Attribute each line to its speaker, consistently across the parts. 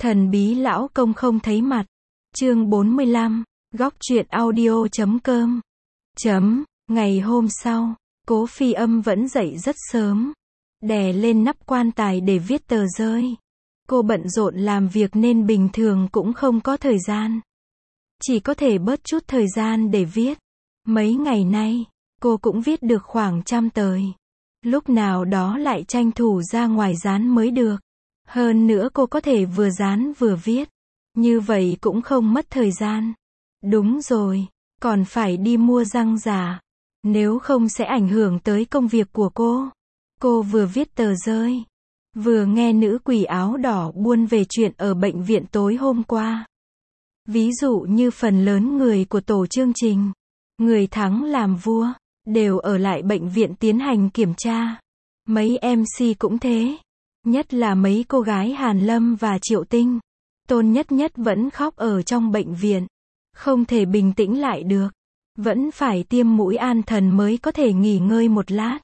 Speaker 1: Thần bí lão công không thấy mặt. Chương 45, góc truyện audio.com. Ngày hôm sau, Cố Phi Âm vẫn dậy rất sớm, đè lên nắp quan tài để viết tờ rơi. Cô bận rộn làm việc nên bình thường cũng không có thời gian. Chỉ có thể bớt chút thời gian để viết. Mấy ngày nay, cô cũng viết được khoảng 100 tời. Lúc nào đó lại tranh thủ ra ngoài dán mới được. Hơn nữa cô có thể vừa dán vừa viết. Như vậy cũng không mất thời gian. Đúng rồi, còn phải đi mua răng giả. Nếu không sẽ ảnh hưởng tới công việc của cô. Cô vừa viết tờ rơi, vừa nghe nữ quỷ áo đỏ buôn về chuyện ở bệnh viện tối hôm qua. Ví dụ như phần lớn người của tổ chương trình, người thắng làm vua, đều ở lại bệnh viện tiến hành kiểm tra. Mấy MC cũng thế. Nhất là mấy cô gái Hàn Lâm và Triệu Tinh. Tôn Nhất Nhất vẫn khóc ở trong bệnh viện. Không thể bình tĩnh lại được. Vẫn phải tiêm mũi an thần mới có thể nghỉ ngơi một lát.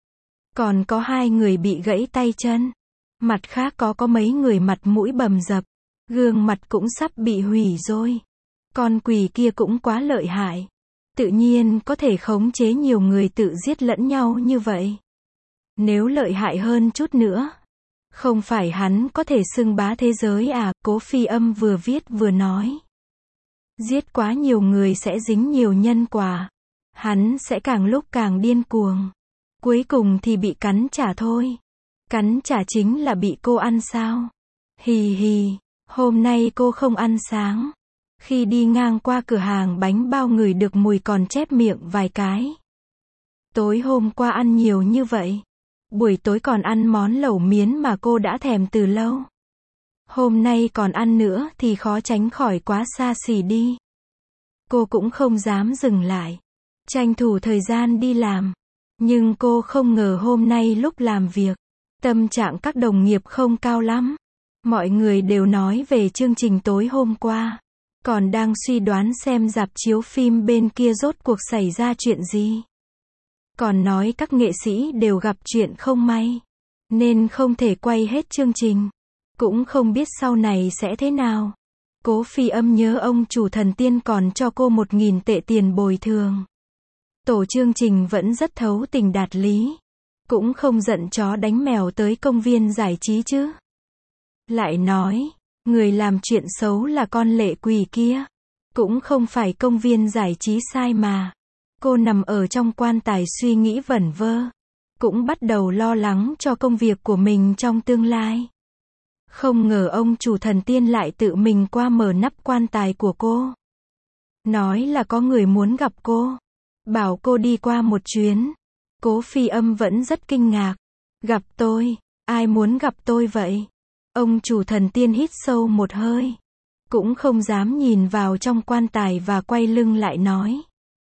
Speaker 1: Còn có 2 người bị gãy tay chân. Mặt khác có mấy người mặt mũi bầm dập. Gương mặt cũng sắp bị hủy rồi. Con quỷ kia cũng quá lợi hại. Tự nhiên có thể khống chế nhiều người tự giết lẫn nhau như vậy. Nếu lợi hại hơn chút nữa, không phải hắn có thể xưng bá thế giới à? Cố Phi Âm vừa viết vừa nói. Giết quá nhiều người sẽ dính nhiều nhân quả. Hắn sẽ càng lúc càng điên cuồng. Cuối cùng thì bị cắn trả thôi. Cắn trả chính là bị cô ăn sao? Hì hì, hôm nay cô không ăn sáng. Khi đi ngang qua cửa hàng bánh bao ngửi được mùi còn chép miệng vài cái. Tối hôm qua ăn nhiều như vậy. Buổi tối còn ăn món lẩu miến mà cô đã thèm từ lâu. Hôm nay còn ăn nữa thì khó tránh khỏi quá xa xỉ đi. Cô cũng không dám dừng lại. Tranh thủ thời gian đi làm. Nhưng cô không ngờ hôm nay lúc làm việc, tâm trạng các đồng nghiệp không cao lắm. Mọi người đều nói về chương trình tối hôm qua. Còn đang suy đoán xem rạp chiếu phim bên kia rốt cuộc xảy ra chuyện gì. Còn nói các nghệ sĩ đều gặp chuyện không may, nên không thể quay hết chương trình. Cũng không biết sau này sẽ thế nào. Cố Phi Âm nhớ ông chủ thần tiên còn cho cô 1.000 tệ tiền bồi thường. Tổ chương trình vẫn rất thấu tình đạt lý. Cũng không giận chó đánh mèo tới công viên giải trí chứ. Lại nói, người làm chuyện xấu là con lệ quỷ kia. Cũng không phải công viên giải trí sai mà. Cô nằm ở trong quan tài suy nghĩ vẩn vơ. Cũng bắt đầu lo lắng cho công việc của mình trong tương lai. Không ngờ ông chủ thần tiên lại tự mình qua mở nắp quan tài của cô. Nói là có người muốn gặp cô. Bảo cô đi qua một chuyến. Cố Phi Âm vẫn rất kinh ngạc. Gặp tôi? Ai muốn gặp tôi vậy? Ông chủ thần tiên hít sâu một hơi. Cũng không dám nhìn vào trong quan tài và quay lưng lại nói.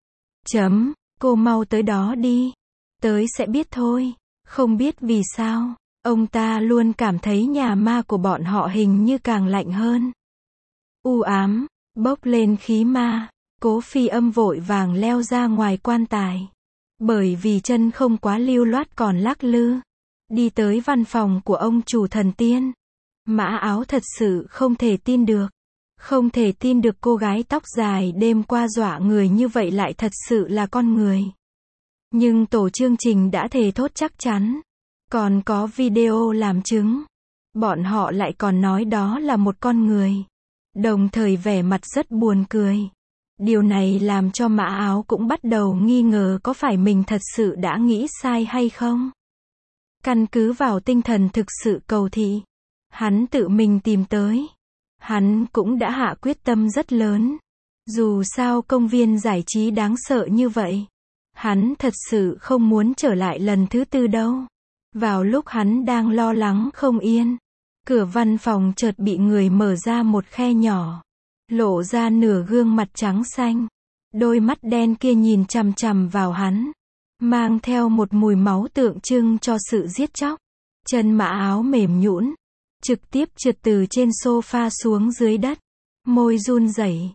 Speaker 1: Cô mau tới đó đi. Tới sẽ biết thôi. Không biết vì sao, ông ta luôn cảm thấy nhà ma của bọn họ hình như càng lạnh hơn. U ám, bốc lên khí ma. Cố Phi Âm vội vàng leo ra ngoài quan tài. Bởi vì chân không quá lưu loát còn lắc lư. Đi tới văn phòng của ông chủ thần tiên. Mã Áo thật sự không thể tin được. Không thể tin được cô gái tóc dài đêm qua dọa người như vậy lại thật sự là con người. Nhưng tổ chương trình đã thề thốt chắc chắn. Còn có video làm chứng. Bọn họ lại còn nói đó là một con người. Đồng thời vẻ mặt rất buồn cười. Điều này làm cho Mã Áo cũng bắt đầu nghi ngờ có phải mình thật sự đã nghĩ sai hay không. Căn cứ vào tinh thần thực sự cầu thị, hắn tự mình tìm tới. Hắn cũng đã hạ quyết tâm rất lớn. Dù sao công viên giải trí đáng sợ như vậy. Hắn thật sự không muốn trở lại lần thứ 4 đâu. Vào lúc hắn đang lo lắng không yên, cửa văn phòng chợt bị người mở ra một khe nhỏ. Lộ ra nửa gương mặt trắng xanh. Đôi mắt đen kia nhìn chằm chằm vào hắn. Mang theo một mùi máu tượng trưng cho sự giết chóc. Chân Mã Áo mềm nhũn. Trực tiếp trượt từ trên sofa xuống dưới đất. Môi run rẩy.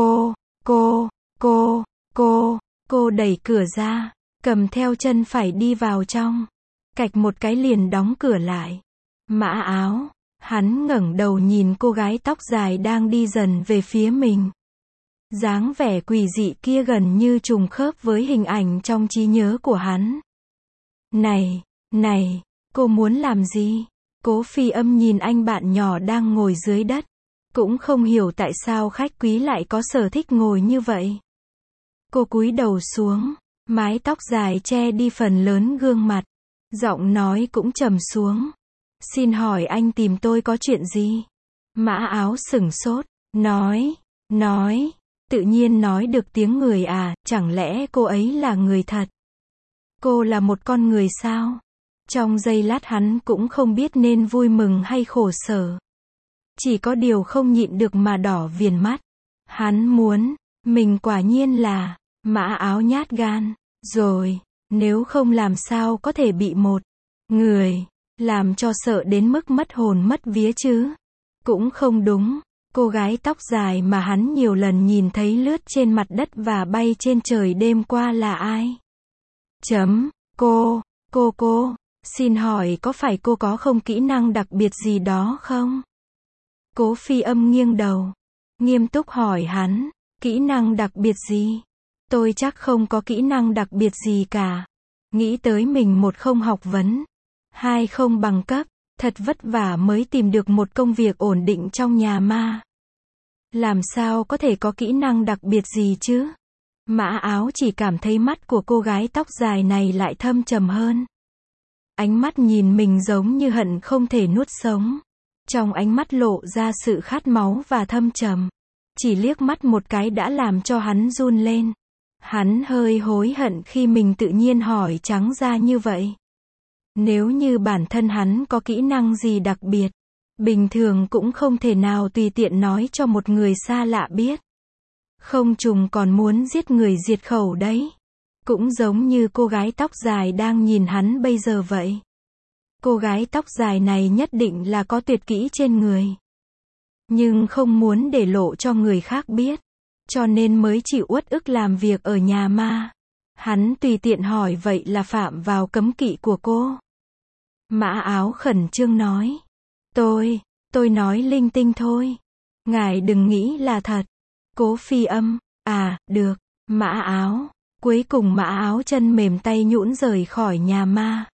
Speaker 1: Cô đẩy cửa ra. Cầm theo chân phải đi vào trong. Cạch một cái liền đóng cửa lại. Mã Áo, Hắn ngẩng đầu nhìn cô gái tóc dài đang đi dần về phía mình. Dáng vẻ quỷ dị kia gần như trùng khớp với hình ảnh trong trí nhớ của hắn. Này, cô muốn làm gì? Cố Phi Âm nhìn anh bạn nhỏ đang ngồi dưới đất. Cũng không hiểu tại sao khách quý lại có sở thích ngồi như vậy. Cô cúi đầu xuống, mái tóc dài che đi phần lớn gương mặt. Giọng nói cũng trầm xuống. Xin hỏi anh tìm tôi có chuyện gì? Mã Áo sửng sốt, nói, tự nhiên nói được tiếng người à, chẳng lẽ cô ấy là người thật? Cô là một con người sao? Trong giây lát hắn cũng không biết nên vui mừng hay khổ sở. Chỉ có điều không nhịn được mà đỏ viền mắt. Hắn muốn, mình quả nhiên là, Mã Áo nhát gan, rồi, nếu không làm sao có thể bị một người làm cho sợ đến mức mất hồn mất vía chứ. Cũng không đúng, cô gái tóc dài mà hắn nhiều lần nhìn thấy lướt trên mặt đất và bay trên trời đêm qua là ai? Cô, xin hỏi có phải cô có không kỹ năng đặc biệt gì đó không? Cố Phi Âm nghiêng đầu, nghiêm túc hỏi hắn, kỹ năng đặc biệt gì? Tôi chắc không có kỹ năng đặc biệt gì cả. Nghĩ tới mình một không học vấn, hai không bằng cấp, thật vất vả mới tìm được một công việc ổn định trong nhà ma. Làm sao có thể có kỹ năng đặc biệt gì chứ? Mã Áo chỉ cảm thấy mắt của cô gái tóc dài này lại thâm trầm hơn. Ánh mắt nhìn mình giống như hận không thể nuốt sống. Trong ánh mắt lộ ra sự khát máu và thâm trầm. Chỉ liếc mắt một cái đã làm cho hắn run lên. Hắn hơi hối hận khi mình tự nhiên hỏi trắng ra như vậy. Nếu như bản thân hắn có kỹ năng gì đặc biệt, bình thường cũng không thể nào tùy tiện nói cho một người xa lạ biết. Không chừng còn muốn giết người diệt khẩu đấy. Cũng giống như cô gái tóc dài đang nhìn hắn bây giờ vậy. Cô gái tóc dài này nhất định là có tuyệt kỹ trên người. Nhưng không muốn để lộ cho người khác biết. Cho nên mới chịu uất ức làm việc ở nhà ma. Hắn tùy tiện hỏi vậy là phạm vào cấm kỵ của cô. Mã Áo khẩn trương nói. Tôi nói linh tinh thôi. Ngài đừng nghĩ là thật. Cố Phi Âm, được, Mã Áo. Cuối cùng Mã Áo chân mềm tay nhũn rời khỏi nhà ma.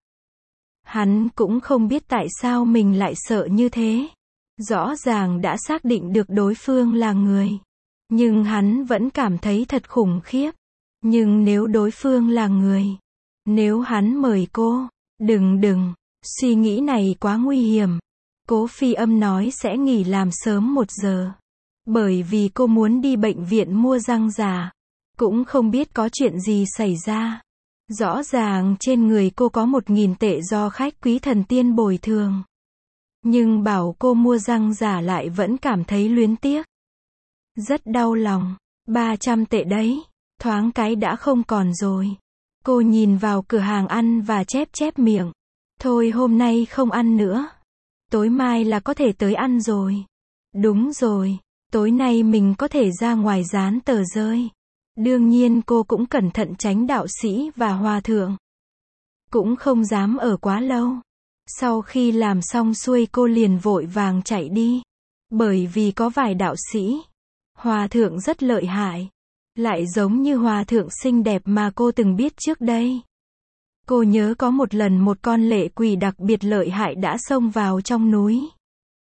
Speaker 1: Hắn cũng không biết tại sao mình lại sợ như thế. Rõ ràng đã xác định được đối phương là người. Nhưng hắn vẫn cảm thấy thật khủng khiếp. Nhưng nếu đối phương là người, nếu hắn mời cô, đừng, suy nghĩ này quá nguy hiểm. Cố Phi Âm nói sẽ nghỉ làm sớm 1 giờ. Bởi vì cô muốn đi bệnh viện mua răng giả. Cũng không biết có chuyện gì xảy ra. Rõ ràng trên người cô có 1.000 tệ do khách quý thần tiên bồi thường. Nhưng bảo cô mua răng giả lại vẫn cảm thấy luyến tiếc. Rất đau lòng. 300 tệ đấy. Thoáng cái đã không còn rồi. Cô nhìn vào cửa hàng ăn và chép miệng. Thôi hôm nay không ăn nữa. Tối mai là có thể tới ăn rồi. Đúng rồi. Tối nay mình có thể ra ngoài dán tờ rơi. Đương nhiên cô cũng cẩn thận tránh đạo sĩ và hòa thượng. Cũng không dám ở quá lâu. Sau khi làm xong xuôi cô liền vội vàng chạy đi. Bởi vì có vài đạo sĩ, hòa thượng rất lợi hại. Lại giống như hòa thượng xinh đẹp mà cô từng biết trước đây. Cô nhớ có một lần một con lệ quỷ đặc biệt lợi hại đã xông vào trong núi.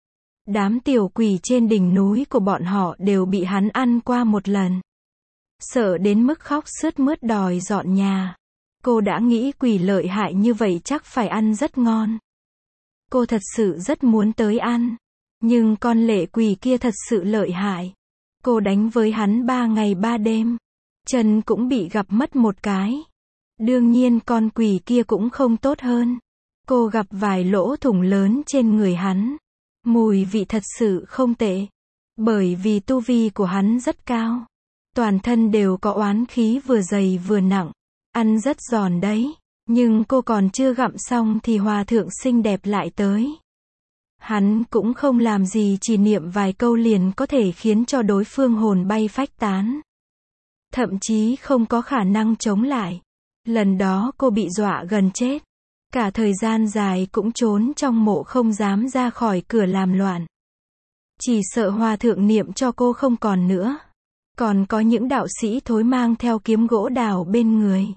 Speaker 1: Đám tiểu quỷ trên đỉnh núi của bọn họ đều bị hắn ăn qua một lần. Sợ đến mức khóc sướt mướt đòi dọn nhà. Cô đã nghĩ quỷ lợi hại như vậy chắc phải ăn rất ngon. Cô thật sự rất muốn tới ăn. Nhưng con lệ quỷ kia thật sự lợi hại. Cô đánh với hắn 3 ngày 3 đêm. Chân cũng bị gặp mất một cái. Đương nhiên con quỷ kia cũng không tốt hơn. Cô gặp vài lỗ thủng lớn trên người hắn. Mùi vị thật sự không tệ. Bởi vì tu vi của hắn rất cao. Toàn thân đều có oán khí vừa dày vừa nặng. Ăn rất giòn đấy. Nhưng cô còn chưa gặm xong thì hòa thượng xinh đẹp lại tới. Hắn cũng không làm gì, chỉ niệm vài câu liền có thể khiến cho đối phương hồn bay phách tán. Thậm chí không có khả năng chống lại. Lần đó cô bị dọa gần chết. Cả thời gian dài cũng trốn trong mộ không dám ra khỏi cửa làm loạn. Chỉ sợ hòa thượng niệm cho cô không còn nữa. Còn có những đạo sĩ thối mang theo kiếm gỗ đào bên người.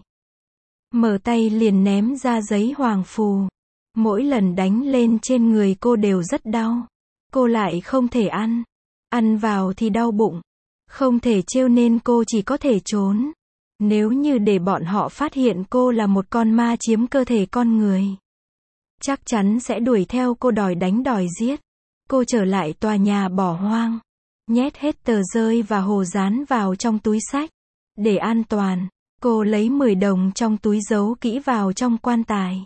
Speaker 1: Mở tay liền ném ra giấy hoàng phù. Mỗi lần đánh lên trên người cô đều rất đau. Cô lại không thể ăn. Ăn vào thì đau bụng. Không thể trêu nên cô chỉ có thể trốn. Nếu như để bọn họ phát hiện cô là một con ma chiếm cơ thể con người, chắc chắn sẽ đuổi theo cô đòi đánh đòi giết. Cô trở lại tòa nhà bỏ hoang. Nhét hết tờ rơi và hồ dán vào trong túi xách. Để an toàn, cô lấy 10 đồng trong túi giấu kỹ vào trong quan tài.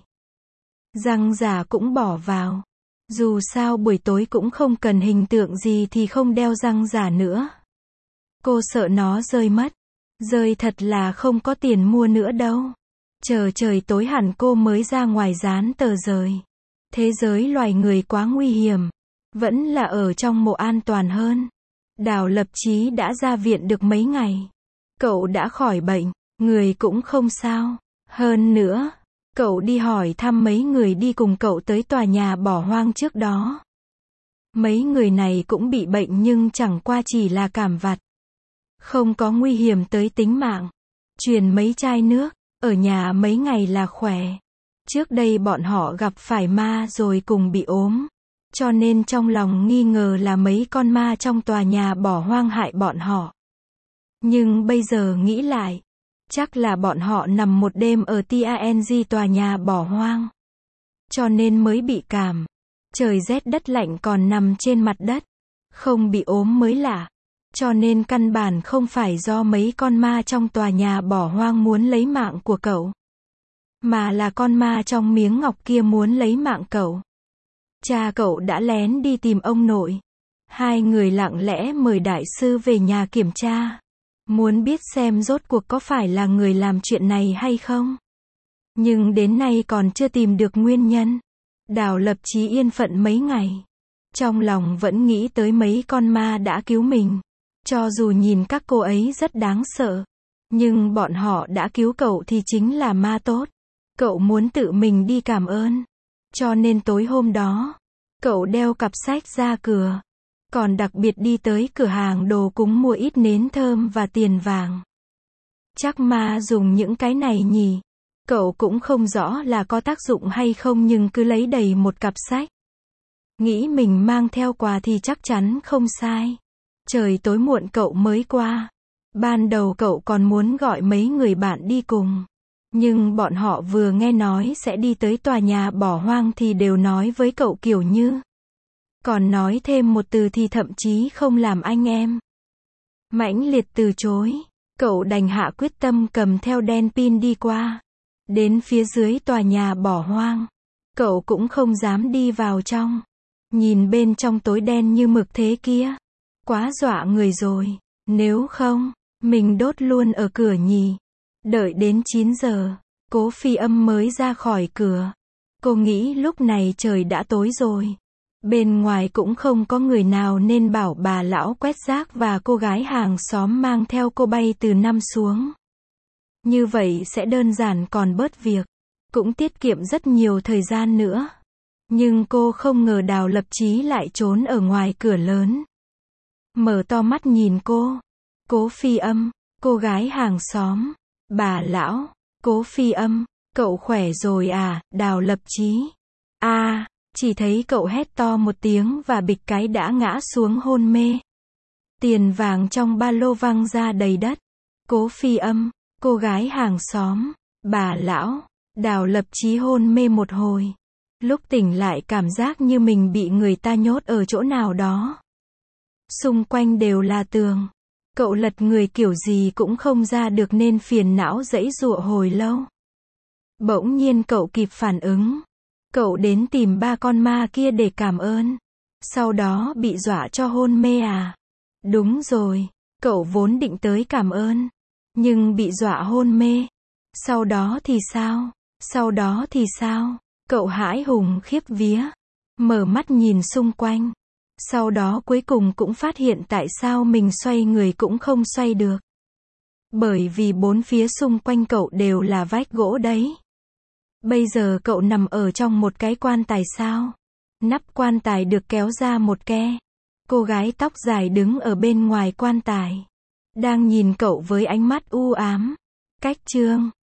Speaker 1: Răng giả cũng bỏ vào. Dù sao buổi tối cũng không cần hình tượng gì thì không đeo răng giả nữa. Cô sợ nó rơi mất. Rơi thật là không có tiền mua nữa đâu. Chờ trời tối hẳn cô mới ra ngoài dán tờ rơi. Thế giới loài người quá nguy hiểm. Vẫn là ở trong mộ an toàn hơn. Đào Lập Chí đã ra viện được mấy ngày. Cậu đã khỏi bệnh, người cũng không sao. Hơn nữa, cậu đi hỏi thăm mấy người đi cùng cậu tới tòa nhà bỏ hoang trước đó. Mấy người này cũng bị bệnh nhưng chẳng qua chỉ là cảm vặt. Không có nguy hiểm tới tính mạng. Truyền mấy chai nước, ở nhà mấy ngày là khỏe. Trước đây bọn họ gặp phải ma rồi cùng bị ốm. Cho nên trong lòng nghi ngờ là mấy con ma trong tòa nhà bỏ hoang hại bọn họ. Nhưng bây giờ nghĩ lại, chắc là bọn họ nằm một đêm ở TANG tòa nhà bỏ hoang. Cho nên mới bị cảm. Trời rét đất lạnh còn nằm trên mặt đất. Không bị ốm mới lạ. Cho nên căn bản không phải do mấy con ma trong tòa nhà bỏ hoang muốn lấy mạng của cậu. Mà là con ma trong miếng ngọc kia muốn lấy mạng cậu. Cha cậu đã lén đi tìm ông nội. Hai người lặng lẽ mời đại sư về nhà kiểm tra. Muốn biết xem rốt cuộc có phải là người làm chuyện này hay không. Nhưng đến nay còn chưa tìm được nguyên nhân. Đào Lập Chí yên phận mấy ngày. Trong lòng vẫn nghĩ tới mấy con ma đã cứu mình. Cho dù nhìn các cô ấy rất đáng sợ. Nhưng bọn họ đã cứu cậu thì chính là ma tốt. Cậu muốn tự mình đi cảm ơn. Cho nên tối hôm đó, cậu đeo cặp sách ra cửa. Còn đặc biệt đi tới cửa hàng đồ cúng mua ít nến thơm và tiền vàng. Chắc ma dùng những cái này nhỉ. Cậu cũng không rõ là có tác dụng hay không nhưng cứ lấy đầy một cặp sách. Nghĩ mình mang theo quà thì chắc chắn không sai. Trời tối muộn cậu mới qua. Ban đầu cậu còn muốn gọi mấy người bạn đi cùng. Nhưng bọn họ vừa nghe nói sẽ đi tới tòa nhà bỏ hoang thì đều nói với cậu kiểu như. Còn nói thêm một từ thì thậm chí không làm anh em. Mãnh liệt từ chối. Cậu đành hạ quyết tâm cầm theo đèn pin đi qua. Đến phía dưới tòa nhà bỏ hoang. Cậu cũng không dám đi vào trong. Nhìn bên trong tối đen như mực thế kia. Quá dọa người rồi. Nếu không, mình đốt luôn ở cửa nhỉ. Đợi đến 9 giờ, Cố Phi Âm mới ra khỏi cửa. Cô nghĩ lúc này trời đã tối rồi. Bên ngoài cũng không có người nào nên bảo bà lão quét rác và cô gái hàng xóm mang theo cô bay từ năm xuống. Như vậy sẽ đơn giản còn bớt việc. Cũng tiết kiệm rất nhiều thời gian nữa. Nhưng cô không ngờ Đào Lập Chí lại trốn ở ngoài cửa lớn. Mở to mắt nhìn cô. Cố Phi Âm, cô gái hàng xóm. Bà lão, Cố Phi Âm, cậu khỏe rồi à, Đào Lập Chí. Chỉ thấy cậu hét to một tiếng và bịch cái đã ngã xuống hôn mê. Tiền vàng trong ba lô văng ra đầy đất. Cố Phi Âm, cô gái hàng xóm, bà lão, Đào Lập Chí hôn mê một hồi. Lúc tỉnh lại cảm giác như mình bị người ta nhốt ở chỗ nào đó. Xung quanh đều là tường. Cậu lật người kiểu gì cũng không ra được nên phiền não giãy giụa hồi lâu. Bỗng nhiên cậu kịp phản ứng. Cậu đến tìm ba con ma kia để cảm ơn. Sau đó bị dọa cho hôn mê à? Đúng rồi, cậu vốn định tới cảm ơn. Nhưng bị dọa hôn mê. Sau đó thì sao? Sau đó thì sao? Cậu hãi hùng khiếp vía. Mở mắt nhìn xung quanh. Sau đó cuối cùng cũng phát hiện tại sao mình xoay người cũng không xoay được. Bởi vì bốn phía xung quanh cậu đều là vách gỗ đấy. Bây giờ cậu nằm ở trong một cái quan tài sao? Nắp quan tài được kéo ra một ke. Cô gái tóc dài đứng ở bên ngoài quan tài, đang nhìn cậu với ánh mắt u ám. Cách chương